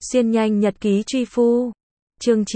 Xuyên nhanh nhật ký truy phu. Chương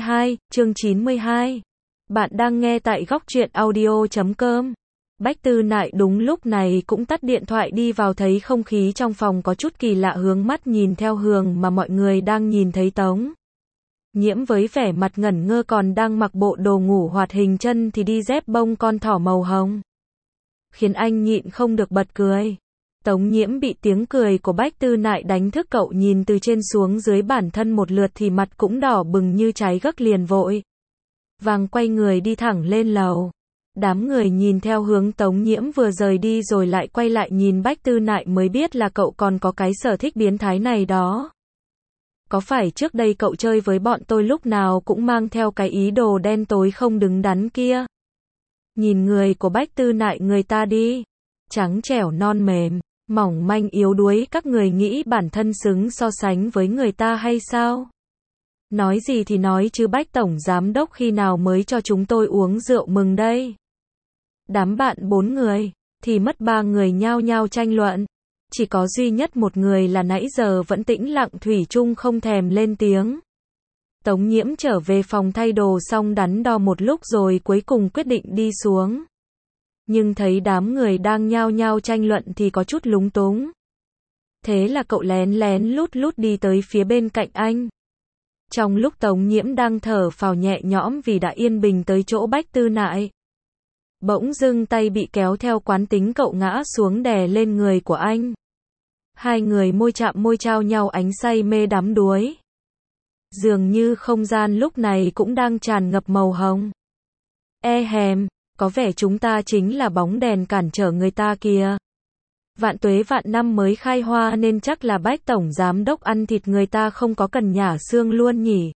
92. Bạn đang nghe tại góc truyện audio.com. Bách Tư Nại đúng lúc này cũng tắt điện thoại đi vào, thấy không khí trong phòng có chút kỳ lạ, hướng mắt nhìn theo hướng mà mọi người đang nhìn thấy Tống Nhiễm với vẻ mặt ngẩn ngơ còn đang mặc bộ đồ ngủ hoạt hình chân thì đi dép bông con thỏ màu hồng, khiến anh nhịn không được bật cười. Tống Nhiễm bị tiếng cười của Bách Tư Nại đánh thức, cậu nhìn từ trên xuống dưới bản thân một lượt thì mặt cũng đỏ bừng như cháy gấc, liền vội vàng quay người đi thẳng lên lầu. Đám người nhìn theo hướng Tống Nhiễm vừa rời đi rồi lại quay lại nhìn Bách Tư Nại mới biết là cậu còn có cái sở thích biến thái này đó. Có phải trước đây cậu chơi với bọn tôi lúc nào cũng mang theo cái ý đồ đen tối không đứng đắn kia? Nhìn người của Bách Tư Nại người ta đi, trắng trẻo non mềm, mỏng manh yếu đuối, các người nghĩ bản thân xứng so sánh với người ta hay sao? Nói gì thì nói chứ Bách Tổng Giám Đốc khi nào mới cho chúng tôi uống rượu mừng đây? Đám bạn 4 người, thì mất 3 người nhao nhao tranh luận. Chỉ có duy nhất một người là nãy giờ vẫn tĩnh lặng thủy chung không thèm lên tiếng. Tống Nhiễm trở về phòng thay đồ xong đắn đo một lúc rồi cuối cùng quyết định đi xuống. Nhưng thấy đám người đang nhao nhao tranh luận thì có chút lúng túng. Thế là cậu lén lén lút lút đi tới phía bên cạnh anh. Trong lúc Tống Nhiễm đang thở phào nhẹ nhõm vì đã yên bình tới chỗ Bách Tư Nại, bỗng dưng tay bị kéo theo quán tính, cậu ngã xuống đè lên người của anh. Hai người môi chạm môi trao nhau ánh say mê đắm đuối. Dường như không gian lúc này cũng đang tràn ngập màu hồng. Hèm, có vẻ chúng ta chính là bóng đèn cản trở người ta kìa. Vạn tuế vạn năm mới khai hoa nên chắc là Bách Tổng Giám Đốc ăn thịt người ta không có cần nhả xương luôn nhỉ.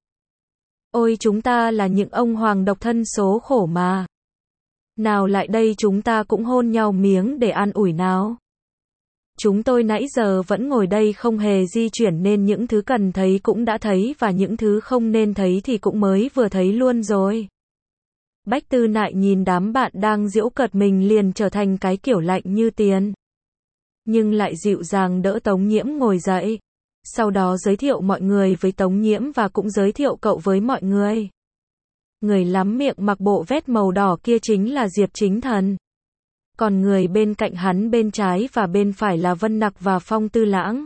Ôi chúng ta là những ông hoàng độc thân số khổ mà. Nào lại đây chúng ta cũng hôn nhau miếng để an ủi nào. Chúng tôi nãy giờ vẫn ngồi đây không hề di chuyển nên những thứ cần thấy cũng đã thấy và những thứ không nên thấy thì cũng mới vừa thấy luôn rồi. Bách Tư Nại nhìn đám bạn đang giễu cợt mình liền trở thành cái kiểu lạnh như tiền. Nhưng lại dịu dàng đỡ Tống Nhiễm ngồi dậy. Sau đó giới thiệu mọi người với Tống Nhiễm và cũng giới thiệu cậu với mọi người. Người lắm miệng mặc bộ vest màu đỏ kia chính là Diệp Chính Thần. Còn người bên cạnh hắn bên trái và bên phải là Vân Nặc và Phong Tư Lãng.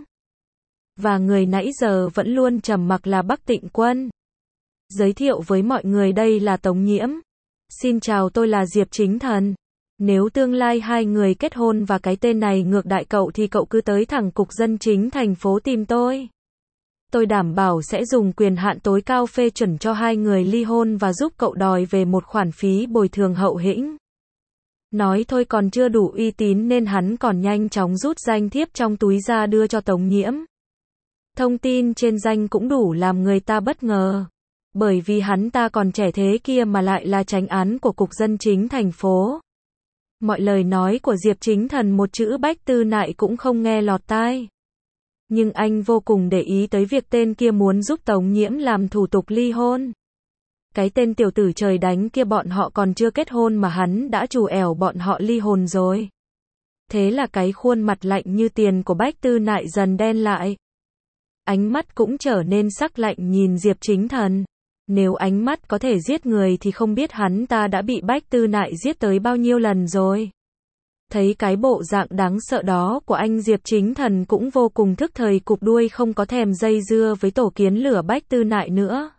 Và người nãy giờ vẫn luôn trầm mặc là Bắc Tịnh Quân. Giới thiệu với mọi người đây là Tống Nhiễm. Xin chào, tôi là Diệp Chính Thần. Nếu tương lai hai người kết hôn và cái tên này ngược đại cậu thì cậu cứ tới thẳng Cục Dân Chính thành phố tìm tôi. Tôi đảm bảo sẽ dùng quyền hạn tối cao phê chuẩn cho hai người ly hôn và giúp cậu đòi về một khoản phí bồi thường hậu hĩnh. Nói thôi còn chưa đủ uy tín nên hắn còn nhanh chóng rút danh thiếp trong túi ra đưa cho Tống Nhiễm. Thông tin trên danh cũng đủ làm người ta bất ngờ. Bởi vì hắn ta còn trẻ thế kia mà lại là chánh án của Cục Dân Chính thành phố. Mọi lời nói của Diệp Chính Thần một chữ Bách Tư Nại cũng không nghe lọt tai. Nhưng anh vô cùng để ý tới việc tên kia muốn giúp Tống Nhiễm làm thủ tục ly hôn. Cái tên tiểu tử trời đánh kia bọn họ còn chưa kết hôn mà hắn đã trù ẻo bọn họ ly hôn rồi. Thế là cái khuôn mặt lạnh như tiền của Bách Tư Nại dần đen lại. Ánh mắt cũng trở nên sắc lạnh nhìn Diệp Chính Thần. Nếu ánh mắt có thể giết người thì không biết hắn ta đã bị Bách Tư Nại giết tới bao nhiêu lần rồi. Thấy cái bộ dạng đáng sợ đó của anh, Diệp Chính Thần cũng vô cùng thức thời cụp đuôi không có thèm dây dưa với tổ kiến lửa Bách Tư Nại nữa.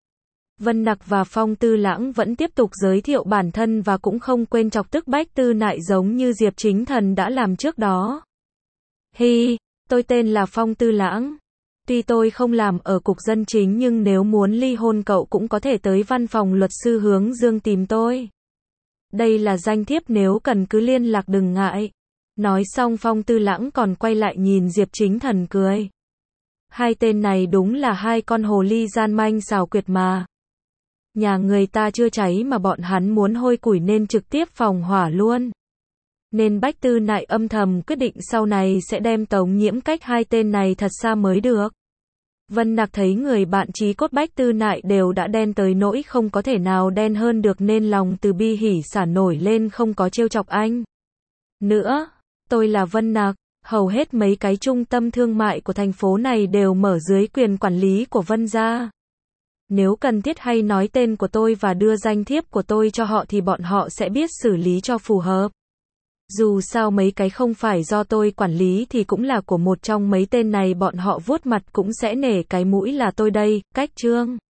Vân Nặc và Phong Tư Lãng vẫn tiếp tục giới thiệu bản thân và cũng không quên chọc tức Bách Tư Nại giống như Diệp Chính Thần đã làm trước đó. Hi, tôi tên là Phong Tư Lãng. Tuy tôi không làm ở Cục Dân Chính nhưng nếu muốn ly hôn cậu cũng có thể tới văn phòng luật sư Hướng Dương tìm tôi. Đây là danh thiếp, nếu cần cứ liên lạc đừng ngại. Nói xong Phong Tư Lãng còn quay lại nhìn Diệp Chính Thần cười. Hai tên này đúng là hai con hồ ly gian manh xảo quyệt mà. Nhà người ta chưa cháy mà bọn hắn muốn hôi củi nên trực tiếp phòng hỏa luôn. Nên Bách Tư Nại âm thầm quyết định sau này sẽ đem Tống Nhiễm cách hai tên này thật xa mới được. Vân Nặc thấy người bạn chí cốt Bách Tư Nại đều đã đen tới nỗi không có thể nào đen hơn được nên lòng từ bi hỉ xả nổi lên, không có trêu chọc anh nữa. Tôi là Vân Nặc. Hầu hết mấy cái trung tâm thương mại của thành phố này đều mở dưới quyền quản lý của Vân gia. Nếu cần thiết hay nói tên của tôi và đưa danh thiếp của tôi cho họ thì bọn họ sẽ biết xử lý cho phù hợp. Dù sao mấy cái không phải do tôi quản lý thì cũng là của một trong mấy tên này, bọn họ vuốt mặt cũng sẽ nể cái mũi là tôi đây. Cách chương